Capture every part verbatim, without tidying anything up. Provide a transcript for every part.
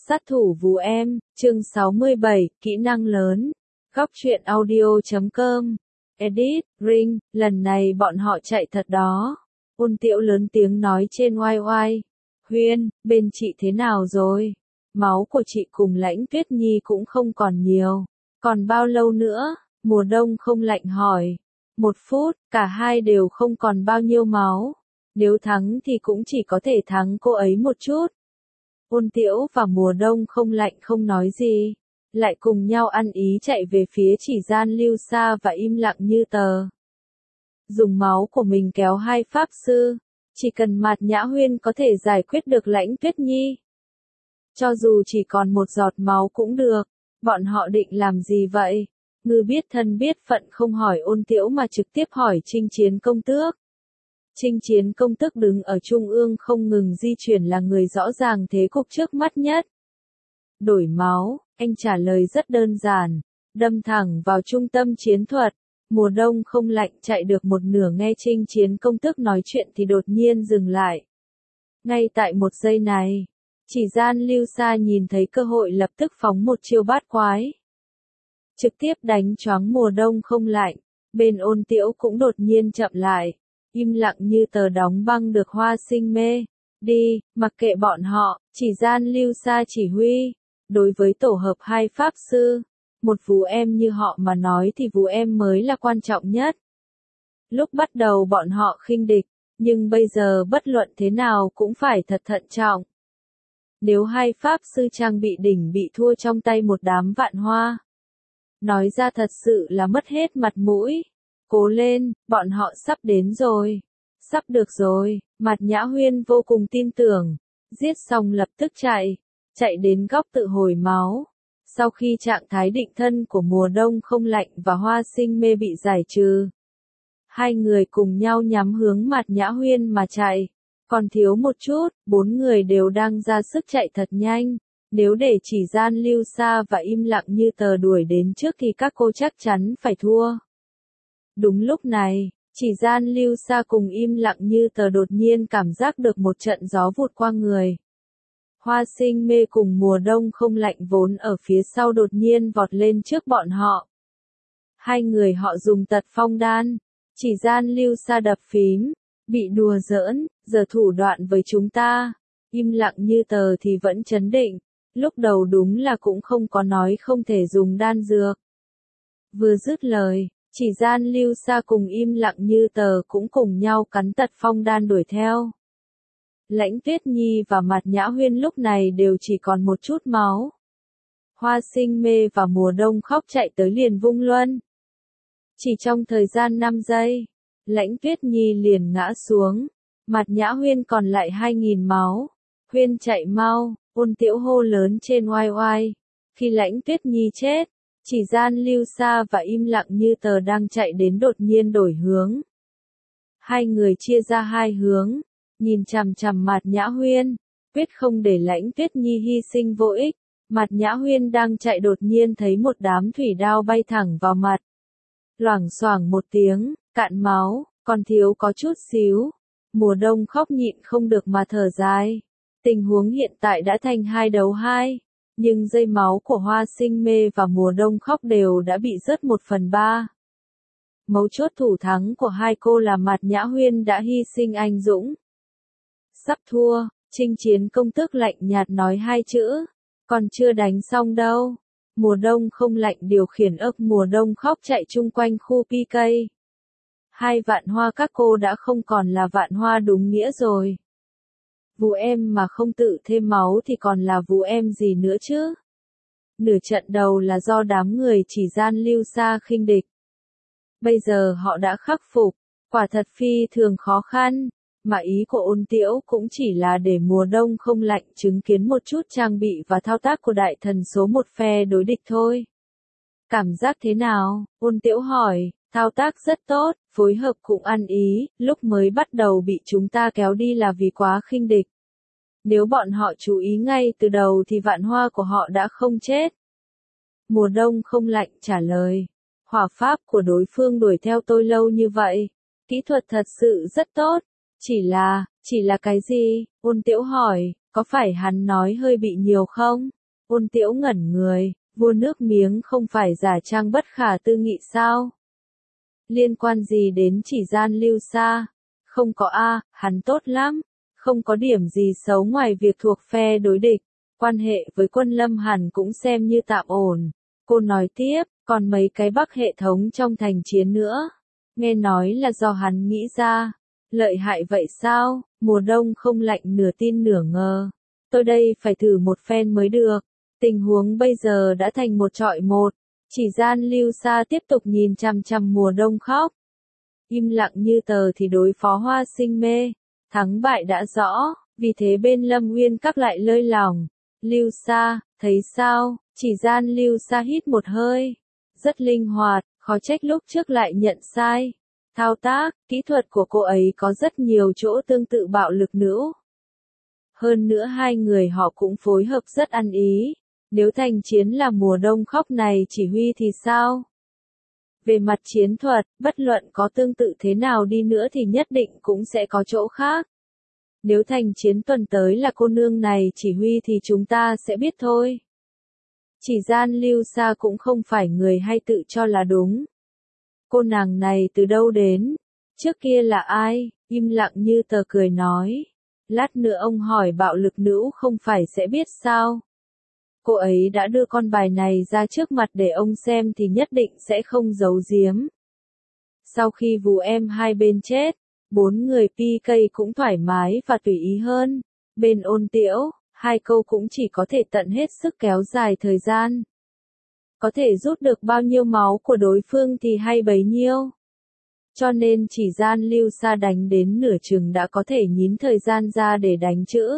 Sát thủ Vú Em, chương sáu mươi bảy, kỹ năng lớn. Góc truyện audio chấm com. Edit, Ring, lần này bọn họ chạy thật đó. Ôn Tiễu lớn tiếng nói trên oai oai. Huyên, bên chị thế nào rồi? Máu của chị cùng Lãnh Tuyết Nhi cũng không còn nhiều. Còn bao lâu nữa? Mùa đông không lạnh hỏi. Một phút, cả hai đều không còn bao nhiêu máu. Nếu thắng thì cũng chỉ có thể thắng cô ấy một chút. Ôn Tiễu và Mùa Đông không lạnh không nói gì, lại cùng nhau ăn ý chạy về phía Chỉ Gian Lưu Sa và im lặng như tờ. Dùng máu của mình kéo hai pháp sư, chỉ cần Mạt Nhã Huyên có thể giải quyết được Lãnh Tuyết Nhi. Cho dù chỉ còn một giọt máu cũng được, bọn họ định làm gì vậy? Ngư biết thân biết phận không hỏi Ôn Tiễu mà trực tiếp hỏi Chinh Chiến Công Tước. Chinh Chiến Công Tước đứng ở trung ương không ngừng di chuyển là người rõ ràng thế cục trước mắt nhất. Đổi máu, anh trả lời rất đơn giản, đâm thẳng vào trung tâm chiến thuật. Mùa đông không lạnh chạy được một nửa nghe Chinh Chiến Công Tước nói chuyện thì đột nhiên dừng lại. Ngay tại một giây này, Chỉ Gian Lưu Sa nhìn thấy cơ hội lập tức phóng một chiêu bát quái. Trực tiếp đánh choáng Mùa Đông không lạnh, bên Ôn Tiễu cũng đột nhiên chậm lại. Im lặng như tờ đóng băng được Hoa Sinh mê. Đi, mặc kệ bọn họ, Chỉ Gian Lưu Sa chỉ huy. Đối với tổ hợp hai pháp sư, một Vú Em như họ mà nói thì Vú Em mới là quan trọng nhất. Lúc bắt đầu bọn họ khinh địch, nhưng bây giờ bất luận thế nào cũng phải thật thận trọng. Nếu hai pháp sư trang bị đỉnh bị thua trong tay một đám vạn hoa, nói ra thật sự là mất hết mặt mũi. Cố lên, bọn họ sắp đến rồi. Sắp được rồi, Mạt Nhã Huyên vô cùng tin tưởng. Giết xong lập tức chạy. Chạy đến góc tự hồi máu. Sau khi trạng thái định thân của Mùa Đông không lạnh và Hoa Sinh mê bị giải trừ, hai người cùng nhau nhắm hướng Mạt Nhã Huyên mà chạy. Còn thiếu một chút, bốn người đều đang ra sức chạy thật nhanh. Nếu để Chỉ Gian Lưu Sa và im lặng như tờ đuổi đến trước thì các cô chắc chắn phải thua. Đúng lúc này, Chỉ Gian Lưu Sa cùng im lặng như tờ đột nhiên cảm giác được một trận gió vụt qua người. Hoa Sinh mê cùng Mùa Đông không lạnh vốn ở phía sau đột nhiên vọt lên trước bọn họ. Hai người họ dùng tật phong đan. Chỉ Gian Lưu Sa đập phím. Bị đùa giỡn, giờ thủ đoạn với chúng ta. Im lặng như tờ thì vẫn chấn định. Lúc đầu đúng là cũng không có nói không thể dùng đan dược. Vừa dứt lời, Chỉ Gian Lưu Sa cùng im lặng như tờ cũng cùng nhau cắn tật phong đan đuổi theo. Lãnh Tuyết Nhi và Mạt Nhã Huyên lúc này đều chỉ còn một chút máu. Hoa Sinh mê và Mùa Đông khóc chạy tới liền vung luân. Chỉ trong thời gian năm giây, Lãnh Tuyết Nhi liền ngã xuống. Mạt Nhã Huyên còn lại hai nghìn máu. Huyên chạy mau, Ôn Tiễu hô lớn trên oai oai. Khi Lãnh Tuyết Nhi chết, Chỉ Gian Lưu Sa và im lặng như tờ đang chạy đến đột nhiên đổi hướng. Hai người chia ra hai hướng, nhìn chằm chằm Mạt Nhã Huyên, quyết không để Lãnh Tuyết Nhi hy sinh vô ích. Mạt Nhã Huyên đang chạy đột nhiên thấy một đám thủy đao bay thẳng vào mặt. Loảng xoảng một tiếng, cạn máu, còn thiếu có chút xíu. Mùa Đông khóc nhịn không được mà thở dài. Tình huống hiện tại đã thành hai đấu hai. Nhưng dây máu của Hoa Sinh mê và Mùa Đông khóc đều đã bị rớt một phần ba. Mấu chốt thủ thắng của hai cô là Mạt Nhã Huyên đã hy sinh anh dũng. Sắp thua, Chinh Chiến Công Tước lạnh nhạt nói hai chữ. Còn chưa đánh xong đâu. Mùa Đông không lạnh điều khiển ấp Mùa Đông khóc chạy chung quanh khu pê ca. Hai vạn hoa các cô đã không còn là vạn hoa đúng nghĩa rồi. Vú Em mà không tự thêm máu thì còn là Vú Em gì nữa chứ? Nửa trận đầu là do đám người Chỉ Gian Lưu Sa khinh địch. Bây giờ họ đã khắc phục, quả thật phi thường khó khăn, mà ý của Ôn Tiễu cũng chỉ là để Mùa Đông không lạnh chứng kiến một chút trang bị và thao tác của đại thần số một phe đối địch thôi. Cảm giác thế nào? Ôn Tiễu hỏi. Thao tác rất tốt, phối hợp cũng ăn ý, lúc mới bắt đầu bị chúng ta kéo đi là vì quá khinh địch. Nếu bọn họ chú ý ngay từ đầu thì vạn hoa của họ đã không chết. Mùa Đông không lạnh trả lời. Hỏa pháp của đối phương đuổi theo tôi lâu như vậy. Kỹ thuật thật sự rất tốt. Chỉ là, chỉ là cái gì? Ôn Tiễu hỏi, có phải hắn nói hơi bị nhiều không? Ôn Tiễu ngẩn người, vua nước miếng không phải giả trang bất khả tư nghị sao? Liên quan gì đến chỉ gian lưu xa? Không có a, hắn tốt lắm, không có điểm gì xấu ngoài việc thuộc phe đối địch, quan hệ với quân Lâm hẳn cũng xem như tạm ổn. Cô nói tiếp, còn mấy cái bắc hệ thống trong thành chiến nữa, nghe nói là do hắn nghĩ ra. Lợi hại vậy sao? Mùa đông không lạnh nửa tin nửa ngờ. Tôi đây phải thử một phen mới được. Tình huống bây giờ đã thành một trọi một. Chỉ gian lưu xa tiếp tục nhìn chằm chằm mùa đông khóc. Im lặng như tờ thì đối phó Hoa Sinh mê. Thắng bại đã rõ, vì thế bên Lâm Uyên các lại lơi lòng. Lưu xa, thấy sao? Chỉ gian lưu xa hít một hơi. Rất linh hoạt, khó trách lúc trước lại nhận sai. Thao tác, kỹ thuật của cô ấy có rất nhiều chỗ tương tự bạo lực nữ. Hơn nữa hai người họ cũng phối hợp rất ăn ý. Nếu thành chiến là mùa đông khóc này chỉ huy thì sao? Về mặt chiến thuật, bất luận có tương tự thế nào đi nữa thì nhất định cũng sẽ có chỗ khác. Nếu thành chiến tuần tới là cô nương này chỉ huy thì chúng ta sẽ biết thôi. Chỉ gian lưu xa cũng không phải người hay tự cho là đúng. Cô nàng này từ đâu đến? Trước kia là ai? Im lặng như tờ cười nói. Lát nữa ông hỏi bạo lực nữ không phải sẽ biết sao? Cô ấy đã đưa con bài này ra trước mặt để ông xem thì nhất định sẽ không giấu giếm. Sau khi vù em hai bên chết, bốn người pê ca cũng thoải mái và tùy ý hơn. Bên Ôn Tiễu, hai câu cũng chỉ có thể tận hết sức kéo dài thời gian. Có thể rút được bao nhiêu máu của đối phương thì hay bấy nhiêu. Cho nên chỉ gian lưu xa đánh đến nửa chừng đã có thể nhín thời gian ra để đánh chữ.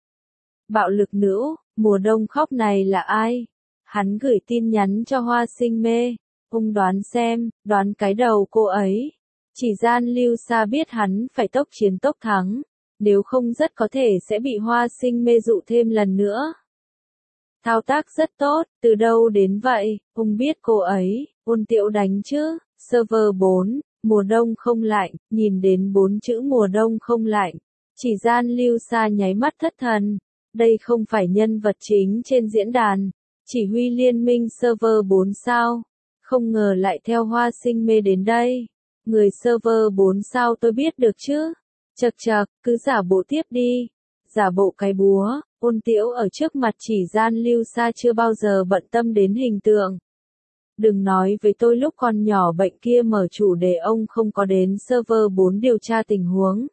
Bạo lực nữ, mùa đông khóc này là ai? Hắn gửi tin nhắn cho Hoa Sinh mê. Ông đoán xem, đoán cái đầu cô ấy. Chỉ gian lưu xa biết hắn phải tốc chiến tốc thắng. Nếu không rất có thể sẽ bị Hoa Sinh mê dụ thêm lần nữa. Thao tác rất tốt, từ đâu đến vậy? Ông biết cô ấy, Ôn Tiễu đánh chứ. Server bốn, mùa đông không lạnh, nhìn đến bốn chữ mùa đông không lạnh. Chỉ gian lưu xa nháy mắt thất thần. Đây không phải nhân vật chính trên diễn đàn. Chỉ huy liên minh server bốn sao? Không ngờ lại theo Hoa Sinh mê đến đây. Người server bốn sao tôi biết được chứ. Chật chật, cứ giả bộ tiếp đi. Giả bộ cái búa. Ôn Tiễu ở trước mặt chỉ gian lưu xa chưa bao giờ bận tâm đến hình tượng. Đừng nói với tôi lúc con nhỏ bệnh kia mở chủ để ông không có đến server bốn điều tra tình huống.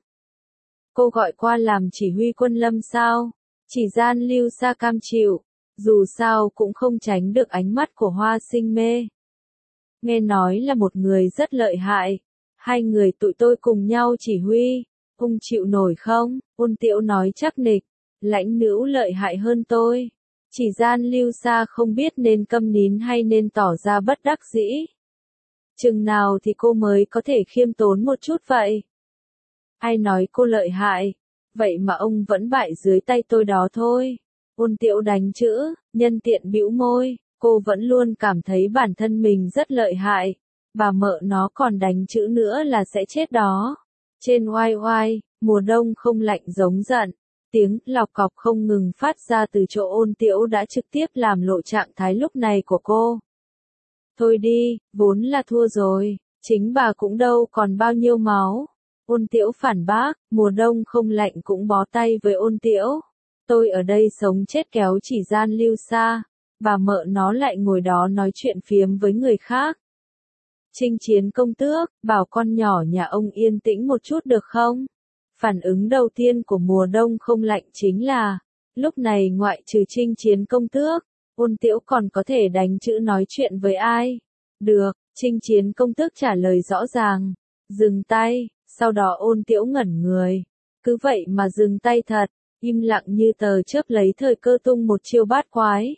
Cô gọi qua làm chỉ huy quân Lâm sao? Chỉ gian lưu xa cam chịu. Dù sao cũng không tránh được ánh mắt của Hoa Sinh mê. Nghe nói là một người rất lợi hại. Hai người tụi tôi cùng nhau chỉ huy. Ông chịu nổi không? Ôn Tiễu nói chắc nịch. Lãnh nữ lợi hại hơn tôi. Chỉ gian lưu xa không biết nên câm nín hay nên tỏ ra bất đắc dĩ. Chừng nào thì cô mới có thể khiêm tốn một chút vậy? Ai nói cô lợi hại? Vậy mà ông vẫn bại dưới tay tôi đó thôi. Ôn Tiễu đánh chữ, nhân tiện bĩu môi, cô vẫn luôn cảm thấy bản thân mình rất lợi hại. Bà mợ nó còn đánh chữ nữa là sẽ chết đó. Trên oai oai, mùa đông không lạnh giống giận. Tiếng lọc cọc không ngừng phát ra từ chỗ Ôn Tiễu đã trực tiếp làm lộ trạng thái lúc này của cô. Thôi đi, vốn là thua rồi, chính bà cũng đâu còn bao nhiêu máu. Ôn Tiễu phản bác, mùa đông không lạnh cũng bó tay với Ôn Tiễu. Tôi ở đây sống chết kéo chỉ gian lưu xa, bà mợ nó lại ngồi đó nói chuyện phiếm với người khác. Chinh chiến công tước, bảo con nhỏ nhà ông yên tĩnh một chút được không? Phản ứng đầu tiên của mùa đông không lạnh chính là, lúc này ngoại trừ chinh chiến công tước, Ôn Tiễu còn có thể đánh chữ nói chuyện với ai? Được, chinh chiến công tước trả lời rõ ràng, dừng tay, sau đó Ôn Tiễu ngẩn người. Cứ vậy mà dừng tay thật, im lặng như tờ chớp lấy thời cơ tung một chiêu bát quái.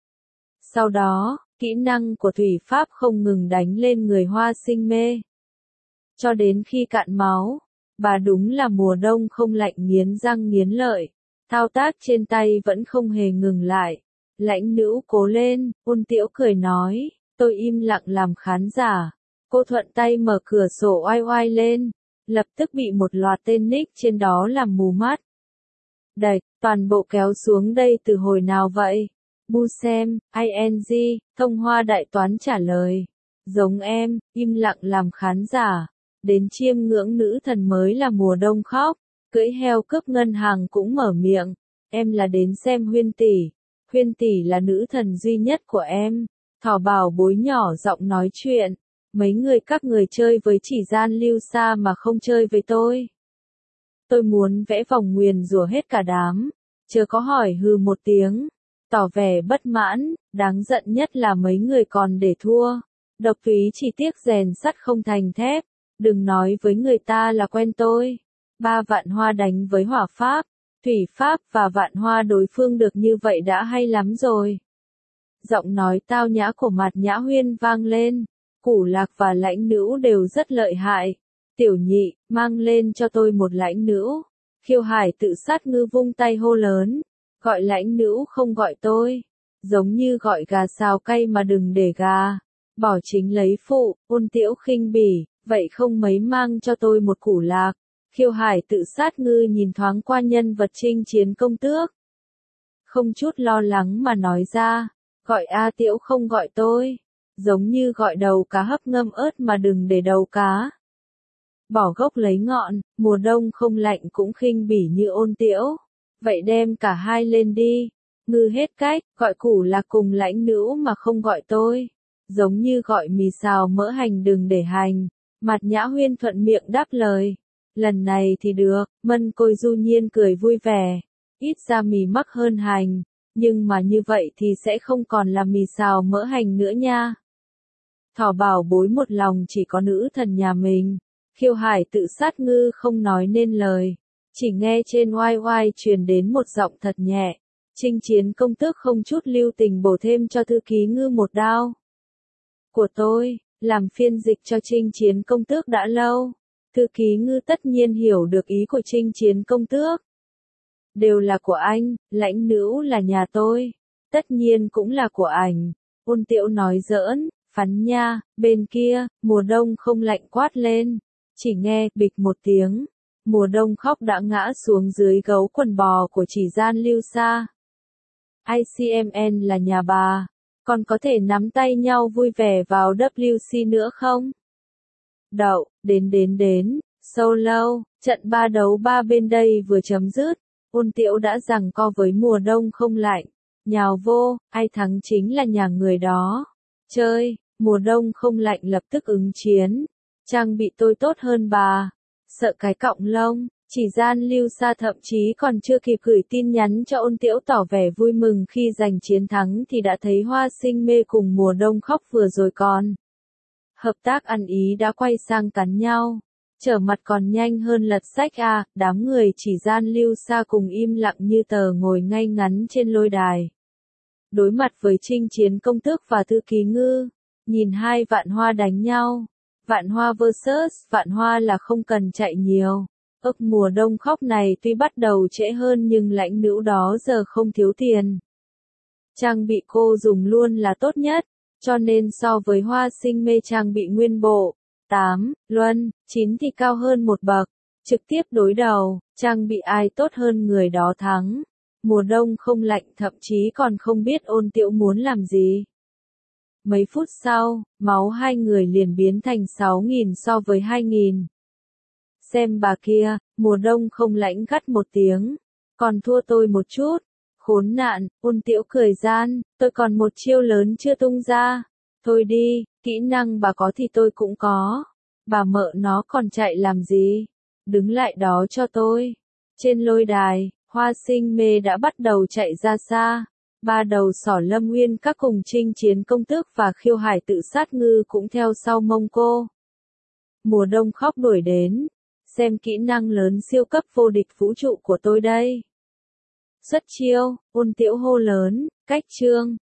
Sau đó, kỹ năng của thủy pháp không ngừng đánh lên người Hoa Sinh mê. Cho đến khi cạn máu, bà đúng là mùa đông không lạnh nghiến răng nghiến lợi. Thao tác trên tay vẫn không hề ngừng lại. Lãnh nữ cố lên, Ôn Tiễu cười nói, tôi im lặng làm khán giả. Cô thuận tay mở cửa sổ oai oai lên, lập tức bị một loạt tên nick trên đó làm mù mắt. Đạch, toàn bộ kéo xuống đây từ hồi nào vậy? Bu xem, ing, thông hoa đại toán trả lời. Giống em, im lặng làm khán giả. Đến chiêm ngưỡng nữ thần mới là mùa đông khóc. Cưỡi heo cướp ngân hàng cũng mở miệng. Em là đến xem Huyên tỷ. Huyên tỷ là nữ thần duy nhất của em. Thỏ bảo bối nhỏ giọng nói chuyện. Mấy người các người chơi với chỉ gian lưu xa mà không chơi với tôi. Tôi muốn vẽ vòng nguyền rủa hết cả đám. Chưa có hỏi hừ một tiếng. Tỏ vẻ bất mãn, đáng giận nhất là mấy người còn để thua. Độc túy chỉ tiếc rèn sắt không thành thép. Đừng nói với người ta là quen tôi. Ba vạn hoa đánh với hỏa pháp, thủy pháp và vạn hoa đối phương được như vậy đã hay lắm rồi. Giọng nói tao nhã của Mạt Nhã Huyên vang lên. Củ Lạc và Lãnh Nữu đều rất lợi hại. Tiểu nhị, mang lên cho tôi một Lãnh Nữu. Khiêu Hải tự sát ngư vung tay hô lớn. Gọi Lãnh Nữu không gọi tôi. Giống như gọi gà xào cay mà đừng để gà. Bỏ chính lấy phụ, Ôn Tiễu khinh bỉ, vậy không mấy mang cho tôi một Củ Lạc. Khiêu Hải tự sát ngư nhìn thoáng qua nhân vật chinh chiến công tước. Không chút lo lắng mà nói ra. Gọi A Tiễu không gọi tôi. Giống như gọi đầu cá hấp ngâm ớt mà đừng để đầu cá. Bỏ gốc lấy ngọn, mùa đông không lạnh cũng khinh bỉ như Ôn Tiễu. Vậy đem cả hai lên đi. Ngư hết cách, gọi Củ Lạc cùng Lãnh Nữu mà không gọi tôi. Giống như gọi mì xào mỡ hành đừng để hành. Mạt Nhã Huyên thuận miệng đáp lời. Lần này thì được, Mân Côi du nhiên cười vui vẻ. Ít ra mì mắc hơn hành. Nhưng mà như vậy thì sẽ không còn là mì xào mỡ hành nữa nha. Thỏ bảo bối một lòng chỉ có nữ thần nhà mình. Khiêu Hải tự sát ngư không nói nên lời. Chỉ nghe trên oai oai truyền đến một giọng thật nhẹ. Chinh chiến công tước không chút lưu tình bổ thêm cho thư ký ngư một đao. Của tôi, làm phiên dịch cho chinh chiến công tước đã lâu. Thư ký ngư tất nhiên hiểu được ý của chinh chiến công tước. Đều là của anh, Lãnh Nữu là nhà tôi. Tất nhiên cũng là của ảnh. Ôn Tiễu nói giỡn, phắn nha, bên kia, mùa đông không lạnh quát lên. Chỉ nghe, bịch một tiếng. Mùa đông khóc đã ngã xuống dưới gấu quần bò của chỉ gian lưu xa. i xê em en là nhà bà. Còn có thể nắm tay nhau vui vẻ vào vê kép xê nữa không? Đậu, đến đến đến, solo, trận ba đấu ba bên đây vừa chấm dứt. Ôn Tiễu đã giằng co với mùa đông không lạnh. Nhào vô, ai thắng chính là nhà người đó. Chơi, mùa đông không lạnh lập tức ứng chiến. Trang bị tôi tốt hơn bà. Sợ cái cọng lông, chỉ gian lưu xa thậm chí còn chưa kịp gửi tin nhắn cho Ôn Tiễu tỏ vẻ vui mừng khi giành chiến thắng thì đã thấy Hoa Sinh Mê cùng mùa đông khóc vừa rồi còn. Hợp tác ăn ý đã quay sang cắn nhau. Trở mặt còn nhanh hơn lật sách à, đám người chỉ gian lưu xa cùng im lặng như tờ ngồi ngay ngắn trên lôi đài. Đối mặt với chinh chiến công tước và thư ký ngư, nhìn hai vạn hoa đánh nhau. Vạn hoa versus vạn hoa là không cần chạy nhiều. Ức mùa đông khóc này tuy bắt đầu trễ hơn nhưng Lãnh Nữu đó giờ không thiếu tiền. Trang bị cô dùng luôn là tốt nhất, cho nên so với Hoa Sinh Mê trang bị nguyên bộ, tám, luân, chín thì cao hơn một bậc. Trực tiếp đối đầu, trang bị ai tốt hơn người đó thắng. Mùa đông không lạnh thậm chí còn không biết Ôn Tiễu muốn làm gì. Mấy phút sau, máu hai người liền biến thành sáu nghìn so với hai nghìn. Xem bà kia, mùa đông không lạnh gắt một tiếng. Còn thua tôi một chút. Khốn nạn, Ôn Tiễu cười gian, tôi còn một chiêu lớn chưa tung ra. Thôi đi, kỹ năng bà có thì tôi cũng có. Bà mợ nó còn chạy làm gì? Đứng lại đó cho tôi. Trên lôi đài, Hoa Sinh Mê đã bắt đầu chạy ra xa. Ba đầu sỏ Lâm Nguyên các cùng chinh chiến công tước và Khiêu Hải tự sát ngư cũng theo sau mông cô. Mùa đông khóc đuổi đến. Xem kỹ năng lớn siêu cấp vô địch vũ trụ của tôi đây. Xuất chiêu, Ôn Tiễu hô lớn, cách chương.